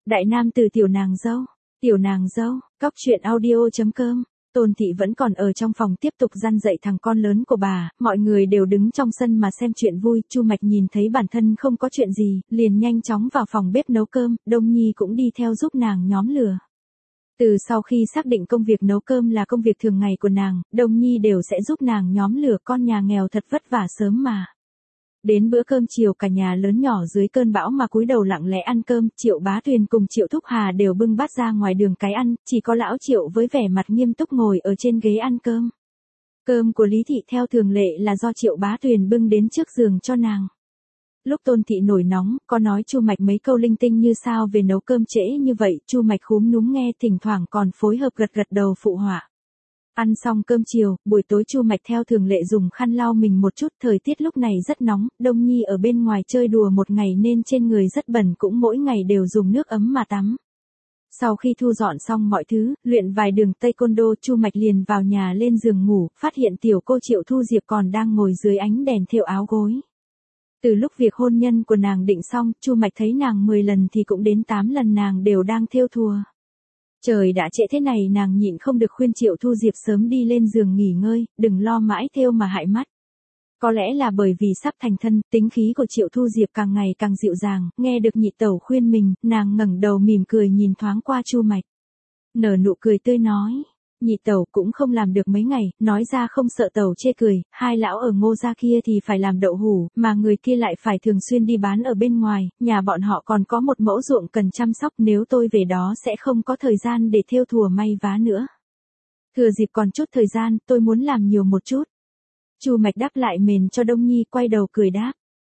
Đại nam từ tiểu nàng dâu, cóc truyện audio.com. Tôn Thị vẫn còn ở trong phòng tiếp tục răn dạy thằng con lớn của bà, mọi người đều đứng trong sân mà xem chuyện vui. Chu Mạch nhìn thấy bản thân không có chuyện gì, liền nhanh chóng vào phòng bếp nấu cơm, Đông Nhi cũng đi theo giúp nàng nhóm lửa. Từ sau khi xác định công việc nấu cơm là công việc thường ngày của nàng, Đông Nhi đều sẽ giúp nàng nhóm lửa, con nhà nghèo thật vất vả sớm mà. Đến bữa cơm chiều cả nhà lớn nhỏ dưới cơn bão mà cúi đầu lặng lẽ ăn cơm, Triệu Bá Tuyền cùng Triệu Thúc Hà đều bưng bát ra ngoài đường cái ăn, chỉ có lão Triệu với vẻ mặt nghiêm túc ngồi ở trên ghế ăn cơm. Cơm của Lý Thị theo thường lệ là do Triệu Bá Tuyền bưng đến trước giường cho nàng. Lúc Tôn Thị nổi nóng, có nói Chu Mạch mấy câu linh tinh như sao về nấu cơm trễ như vậy, Chu Mạch khúm núm nghe, thỉnh thoảng còn phối hợp gật gật đầu phụ họa. Ăn xong cơm chiều, buổi tối Chu Mạch theo thường lệ dùng khăn lau mình một chút, thời tiết lúc này rất nóng, Đông Nhi ở bên ngoài chơi đùa một ngày nên trên người rất bẩn, cũng mỗi ngày đều dùng nước ấm mà tắm. Sau khi thu dọn xong mọi thứ, luyện vài đường taekwondo, Chu Mạch liền vào nhà lên giường ngủ, phát hiện tiểu cô Triệu Thu Diệp còn đang ngồi dưới ánh đèn thêu áo gối. Từ lúc việc hôn nhân của nàng định xong, Chu Mạch thấy nàng 10 lần thì cũng đến 8 lần nàng đều đang thêu thùa. Trời đã trễ thế này nàng nhịn không được khuyên Triệu Thu Diệp sớm đi lên giường nghỉ ngơi, đừng lo mãi thêu mà hại mắt. Có lẽ là bởi vì sắp thành thân, tính khí của Triệu Thu Diệp càng ngày càng dịu dàng, nghe được nhị tẩu khuyên mình, nàng ngẩng đầu mỉm cười nhìn thoáng qua Chu Mạch. Nở nụ cười tươi nói, nhị tẩu cũng không làm được mấy ngày, nói ra không sợ tẩu chê cười, hai lão ở Ngô gia kia thì phải làm đậu hủ, mà người kia lại phải thường xuyên đi bán ở bên ngoài, nhà bọn họ còn có một mẫu ruộng cần chăm sóc, nếu tôi về đó sẽ không có thời gian để thêu thùa may vá nữa. Thừa dịp còn chút thời gian, tôi muốn làm nhiều một chút. Chu Mạch đáp lại mền cho Đông Nhi, quay đầu cười đáp.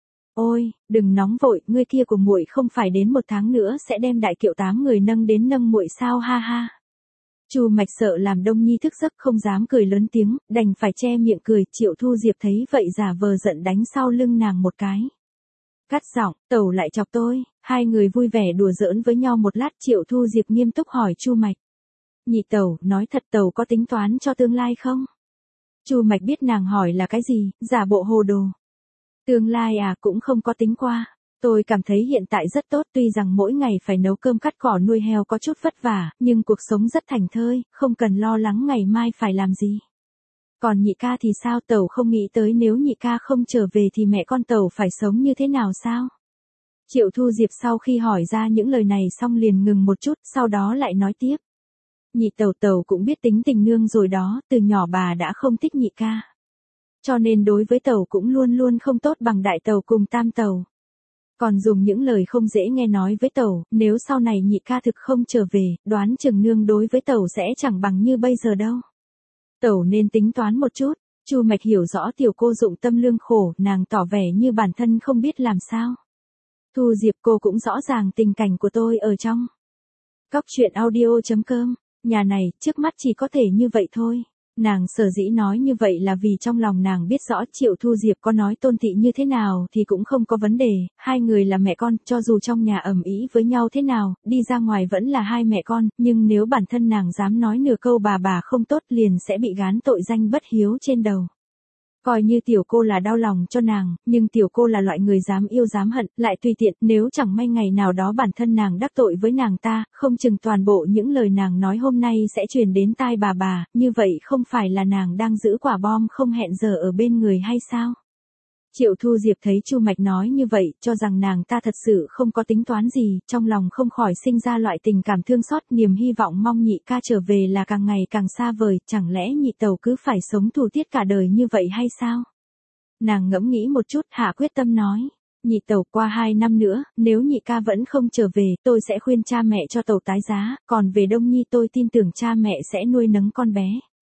Ôi, đừng nóng vội, ngươi kia của muội không phải đến 1 tháng nữa sẽ đem đại kiệu 8 người nâng đến nâng muội sao, ha ha. Chu Mạch sợ làm Đông Nhi thức giấc không dám cười lớn tiếng, đành phải che miệng cười. Triệu Thu Diệp thấy vậy giả vờ giận đánh sau lưng nàng một cái. Cắt giọng, tẩu lại chọc tôi. Hai người vui vẻ đùa giỡn với nhau một lát, Triệu Thu Diệp nghiêm túc hỏi Chu Mạch. Nhị tẩu, nói thật tẩu có tính toán cho tương lai không? Chu Mạch biết nàng hỏi là cái gì, giả bộ hồ đồ. Tương lai à, cũng không có tính qua. Tôi cảm thấy hiện tại rất tốt, tuy rằng mỗi ngày phải nấu cơm cắt cỏ nuôi heo có chút vất vả, nhưng cuộc sống rất thảnh thơi, không cần lo lắng ngày mai phải làm gì. Còn nhị ca thì sao, tẩu không nghĩ tới nếu nhị ca không trở về thì mẹ con tẩu phải sống như thế nào sao? Triệu Thu Diệp sau khi hỏi ra những lời này xong liền ngừng một chút, sau đó lại nói tiếp. Nhị tẩu cũng biết tính tình nương rồi đó, từ nhỏ bà đã không thích nhị ca. Cho nên đối với tẩu cũng luôn luôn không tốt bằng đại tẩu cùng tam tẩu. Còn dùng những lời không dễ nghe nói với tẩu, nếu sau này nhị ca thực không trở về, đoán chừng nương đối với tẩu sẽ chẳng bằng như bây giờ đâu. Tẩu nên tính toán một chút. Chu Mạch hiểu rõ tiểu cô dụng tâm lương khổ, nàng tỏ vẻ như bản thân không biết làm sao. Thu Diệp, cô cũng rõ ràng tình cảnh của tôi ở trong. Cóc truyện audio.com, nhà này, trước mắt chỉ có thể như vậy thôi. Nàng sở dĩ nói như vậy là vì trong lòng nàng biết rõ Triệu Thu Diệp có nói Tôn Thị như thế nào thì cũng không có vấn đề, hai người là mẹ con, cho dù trong nhà ầm ĩ với nhau thế nào, đi ra ngoài vẫn là hai mẹ con, nhưng nếu bản thân nàng dám nói nửa câu bà không tốt liền sẽ bị gán tội danh bất hiếu trên đầu. Coi như tiểu cô là đau lòng cho nàng, nhưng tiểu cô là loại người dám yêu dám hận, lại tùy tiện, nếu chẳng may ngày nào đó bản thân nàng đắc tội với nàng ta, không chừng toàn bộ những lời nàng nói hôm nay sẽ truyền đến tai bà, như vậy không phải là nàng đang giữ quả bom không hẹn giờ ở bên người hay sao? Triệu Thu Diệp thấy Chu Mạch nói như vậy, cho rằng nàng ta thật sự không có tính toán gì, trong lòng không khỏi sinh ra loại tình cảm thương xót, niềm hy vọng mong nhị ca trở về là càng ngày càng xa vời, chẳng lẽ nhị tẩu cứ phải sống tù tiết cả đời như vậy hay sao? Nàng ngẫm nghĩ một chút, hạ quyết tâm nói, nhị tẩu, qua 2 năm nữa, nếu nhị ca vẫn không trở về, tôi sẽ khuyên cha mẹ cho tẩu tái giá, còn về Đông Nhi tôi tin tưởng cha mẹ sẽ nuôi nấng con bé.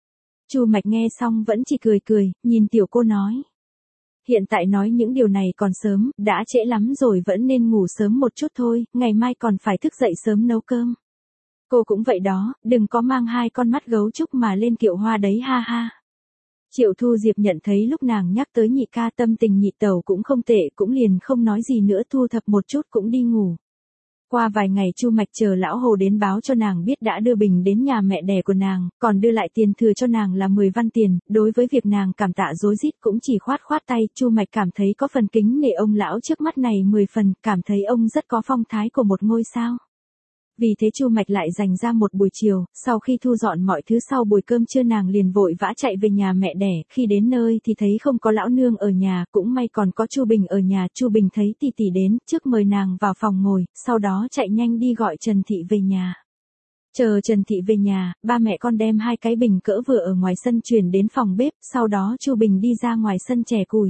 Chu Mạch nghe xong vẫn chỉ cười, nhìn tiểu cô nói. Hiện tại nói những điều này còn sớm, đã trễ lắm rồi, vẫn nên ngủ sớm một chút thôi, ngày mai còn phải thức dậy sớm nấu cơm. Cô cũng vậy đó, đừng có mang 2 con mắt gấu trúc mà lên kiệu hoa đấy, ha ha. Triệu Thu Diệp nhận thấy lúc nàng nhắc tới nhị ca tâm tình nhị tẩu cũng không tệ, cũng liền không nói gì nữa, thu thập một chút cũng đi ngủ. Qua vài ngày Chu Mạch chờ lão Hồ đến báo cho nàng biết đã đưa bình đến nhà mẹ đẻ của nàng, còn đưa lại tiền thừa cho nàng là 10 văn tiền, đối với việc nàng cảm tạ rối rít cũng chỉ khoát tay. Chu Mạch cảm thấy có phần kính nể ông lão trước mắt này 10 phần, cảm thấy ông rất có phong thái của một ngôi sao. Vì thế Chu Mạch lại dành ra một buổi chiều, sau khi thu dọn mọi thứ sau buổi cơm trưa nàng liền vội vã chạy về nhà mẹ đẻ, khi đến nơi thì thấy không có lão nương ở nhà, cũng may còn có Chu Bình ở nhà. Chu Bình thấy tỷ tỷ đến, trước mời nàng vào phòng ngồi, sau đó chạy nhanh đi gọi Trần Thị về nhà. Chờ Trần Thị về nhà, ba mẹ con đem 2 cái bình cỡ vừa ở ngoài sân chuyển đến phòng bếp, sau đó Chu Bình đi ra ngoài sân chẻ củi.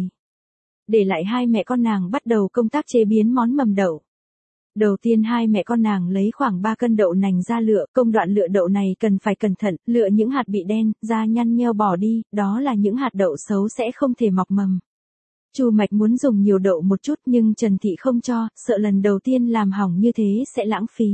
Để lại hai mẹ con nàng bắt đầu công tác chế biến món mầm đậu. Đầu tiên hai mẹ con nàng lấy khoảng 3 cân đậu nành ra lựa, công đoạn lựa đậu này cần phải cẩn thận, lựa những hạt bị đen, da nhăn nheo bỏ đi, đó là những hạt đậu xấu sẽ không thể mọc mầm. Chu Mạch muốn dùng nhiều đậu một chút nhưng Trần Thị không cho, sợ lần đầu tiên làm hỏng như thế sẽ lãng phí.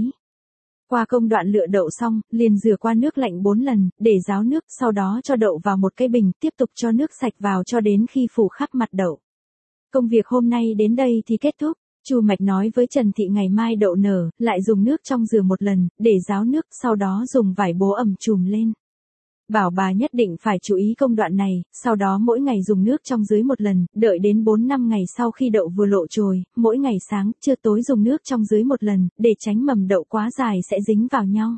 Qua công đoạn lựa đậu xong, liền rửa qua nước lạnh 4 lần, để ráo nước, sau đó cho đậu vào một cái bình, tiếp tục cho nước sạch vào cho đến khi phủ khắp mặt đậu. Công việc hôm nay đến đây thì kết thúc. Chu Mạch nói với Trần Thị ngày mai đậu nở, lại dùng nước trong rửa một lần, để ráo nước, sau đó dùng vải bố ẩm trùm lên. Bảo bà nhất định phải chú ý công đoạn này, sau đó mỗi ngày dùng nước trong dưới một lần, đợi đến 4-5 ngày sau khi đậu vừa lộ chồi, mỗi ngày sáng, trưa tối dùng nước trong dưới một lần, để tránh mầm đậu quá dài sẽ dính vào nhau.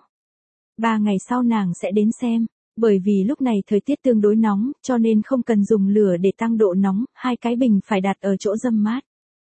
3 ngày sau nàng sẽ đến xem. Bởi vì lúc này thời tiết tương đối nóng, cho nên không cần dùng lửa để tăng độ nóng, 2 cái bình phải đặt ở chỗ râm mát.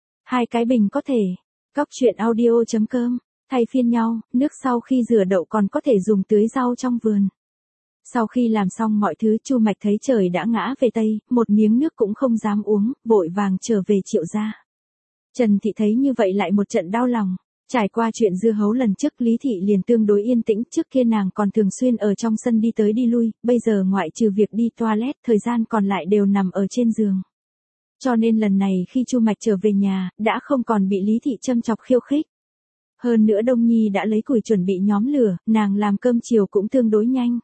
2 cái bình có thể. Cóc truyện audio.com, thay phiên nhau, nước sau khi rửa đậu còn có thể dùng tưới rau trong vườn. Sau khi làm xong mọi thứ, Chu Mạch thấy trời đã ngã về Tây, một miếng nước cũng không dám uống, vội vàng trở về Triệu gia. Trần Thị thấy như vậy lại một trận đau lòng. Trải qua chuyện dưa hấu lần trước, Lý Thị liền tương đối yên tĩnh, trước kia nàng còn thường xuyên ở trong sân đi tới đi lui, bây giờ ngoại trừ việc đi toilet, thời gian còn lại đều nằm ở trên giường. Cho nên lần này khi Chu Mạch trở về nhà, đã không còn bị Lý Thị châm chọc khiêu khích. Hơn nữa Đông Nhi đã lấy củi chuẩn bị nhóm lửa, nàng làm cơm chiều cũng tương đối nhanh.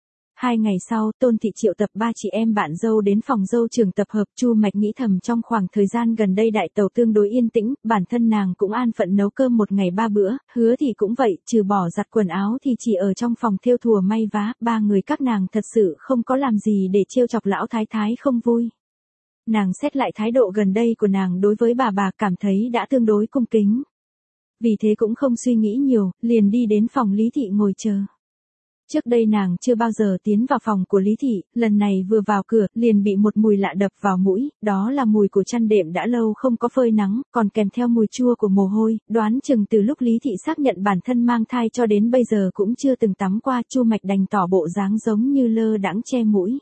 2 ngày sau, Tôn Thị triệu tập 3 chị em bạn dâu đến phòng dâu trưởng tập hợp. Chu Mạch nghĩ thầm trong khoảng thời gian gần đây đại tàu tương đối yên tĩnh, bản thân nàng cũng an phận nấu cơm một ngày 3 bữa, Hứa thì cũng vậy, trừ bỏ giặt quần áo thì chỉ ở trong phòng thêu thùa may vá, 3 người các nàng thật sự không có làm gì để trêu chọc lão thái thái không vui. Nàng xét lại thái độ gần đây của nàng đối với bà cảm thấy đã tương đối cung kính. Vì thế cũng không suy nghĩ nhiều, liền đi đến phòng Lý Thị ngồi chờ. Trước đây nàng chưa bao giờ tiến vào phòng của Lý Thị, lần này vừa vào cửa, liền bị một mùi lạ đập vào mũi, đó là mùi của chăn đệm đã lâu không có phơi nắng, còn kèm theo mùi chua của mồ hôi, đoán chừng từ lúc Lý Thị xác nhận bản thân mang thai cho đến bây giờ cũng chưa từng tắm qua. Chu Mạch đành tỏ bộ dáng giống như lơ đãng che mũi.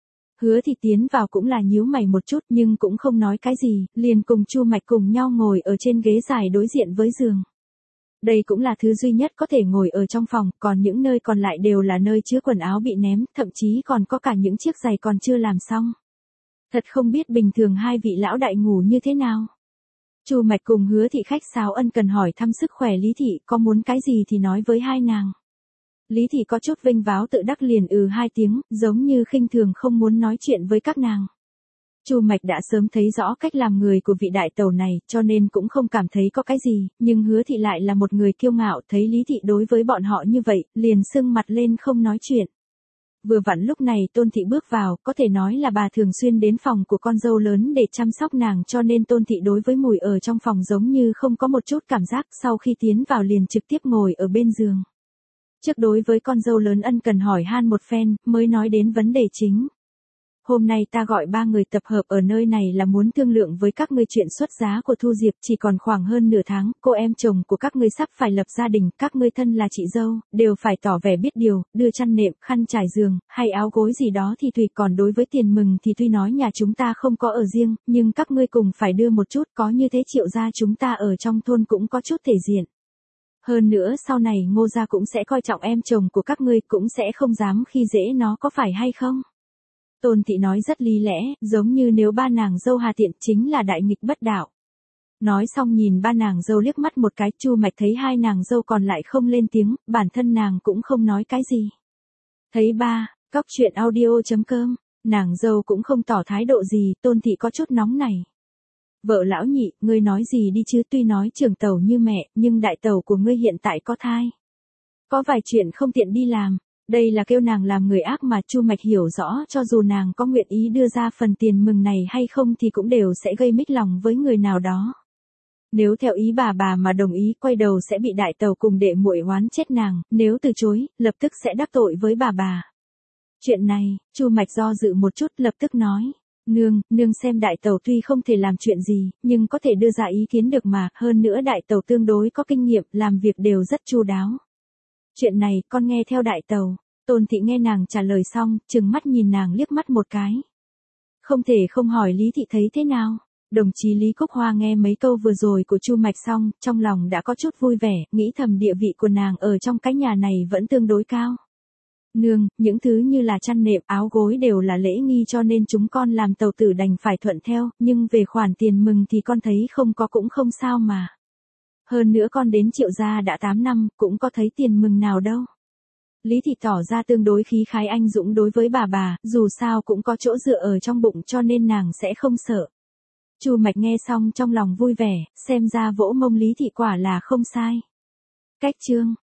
Hứa thì tiến vào cũng là nhíu mày một chút nhưng cũng không nói cái gì, liền cùng Chu Mạch cùng nhau ngồi ở trên ghế dài đối diện với giường. Đây cũng là thứ duy nhất có thể ngồi ở trong phòng, còn những nơi còn lại đều là nơi chứa quần áo bị ném, thậm chí còn có cả những chiếc giày còn chưa làm xong. Thật không biết bình thường hai vị lão đại ngủ như thế nào. Chu Mạch cùng Hứa Thị khách sáo ân cần hỏi thăm sức khỏe Lý Thị, có muốn cái gì thì nói với hai nàng. Lý Thị có chút vênh váo tự đắc liền 2 tiếng, giống như khinh thường không muốn nói chuyện với các nàng. Chu Mạch đã sớm thấy rõ cách làm người của vị đại tẩu này, cho nên cũng không cảm thấy có cái gì, nhưng Hứa Thị lại là một người kiêu ngạo, thấy Lý Thị đối với bọn họ như vậy, liền sưng mặt lên không nói chuyện. Vừa vặn lúc này Tôn Thị bước vào, có thể nói là bà thường xuyên đến phòng của con dâu lớn để chăm sóc nàng, cho nên Tôn Thị đối với mùi ở trong phòng giống như không có một chút cảm giác, sau khi tiến vào liền trực tiếp ngồi ở bên giường. Trước đối với con dâu lớn ân cần hỏi han một phen, mới nói đến vấn đề chính. Hôm nay ta gọi 3 người tập hợp ở nơi này là muốn thương lượng với các ngươi chuyện xuất giá của Thu Diệp, chỉ còn khoảng hơn nửa tháng, cô em chồng của các ngươi sắp phải lập gia đình, các ngươi thân là chị dâu, đều phải tỏ vẻ biết điều, đưa chăn nệm, khăn trải giường, hay áo gối gì đó thì tùy, còn đối với tiền mừng thì tuy nói nhà chúng ta không có ở riêng, nhưng các ngươi cùng phải đưa một chút, có như thế Triệu gia chúng ta ở trong thôn cũng có chút thể diện. Hơn nữa sau này Ngô gia cũng sẽ coi trọng em chồng của các ngươi, cũng sẽ không dám khi dễ nó, có phải hay không? Tôn Thị nói rất lý lẽ, giống như nếu ba nàng dâu hà tiện chính là đại nghịch bất đạo. Nói xong nhìn ba nàng dâu liếc mắt một cái, Chu Mạch thấy hai nàng dâu còn lại không lên tiếng, bản thân nàng cũng không nói cái gì. Thấy ba, cóc truyện audio.com, nàng dâu cũng không tỏ thái độ gì, Tôn Thị có chút nóng này. Vợ lão nhị, ngươi nói gì đi chứ, tuy nói trưởng tẩu như mẹ, nhưng đại tẩu của ngươi hiện tại có thai. Có vài chuyện không tiện đi làm. Đây là kêu nàng làm người ác mà. Chu Mạch hiểu rõ, cho dù nàng có nguyện ý đưa ra phần tiền mừng này hay không thì cũng đều sẽ gây mích lòng với người nào đó. Nếu theo ý bà mà đồng ý quay đầu sẽ bị đại tàu cùng đệ muội oán chết nàng, nếu từ chối, lập tức sẽ đắc tội với bà. Chuyện này, Chu Mạch do dự một chút lập tức nói. Nương xem đại tàu tuy không thể làm chuyện gì, nhưng có thể đưa ra ý kiến được mà, hơn nữa đại tàu tương đối có kinh nghiệm, làm việc đều rất chu đáo. Chuyện này, con nghe theo đại tàu. Tôn thị nghe nàng trả lời xong, trừng mắt nhìn nàng liếc mắt một cái. Không thể không hỏi Lý thị thấy thế nào. Đồng chí Lý Cúc Hoa nghe mấy câu vừa rồi của Chu Mạch xong, trong lòng đã có chút vui vẻ, nghĩ thầm địa vị của nàng ở trong cái nhà này vẫn tương đối cao. Nương, những thứ như là chăn nệm, áo gối đều là lễ nghi cho nên chúng con làm tàu tử đành phải thuận theo, nhưng về khoản tiền mừng thì con thấy không có cũng không sao mà. Hơn nữa con đến Triệu gia đã 8 năm, cũng có thấy tiền mừng nào đâu. Lý thị tỏ ra tương đối khí khái anh dũng đối với bà, dù sao cũng có chỗ dựa ở trong bụng cho nên nàng sẽ không sợ. Chu Mạch nghe xong trong lòng vui vẻ, xem ra vỗ mông Lý thị quả là không sai. Cách chương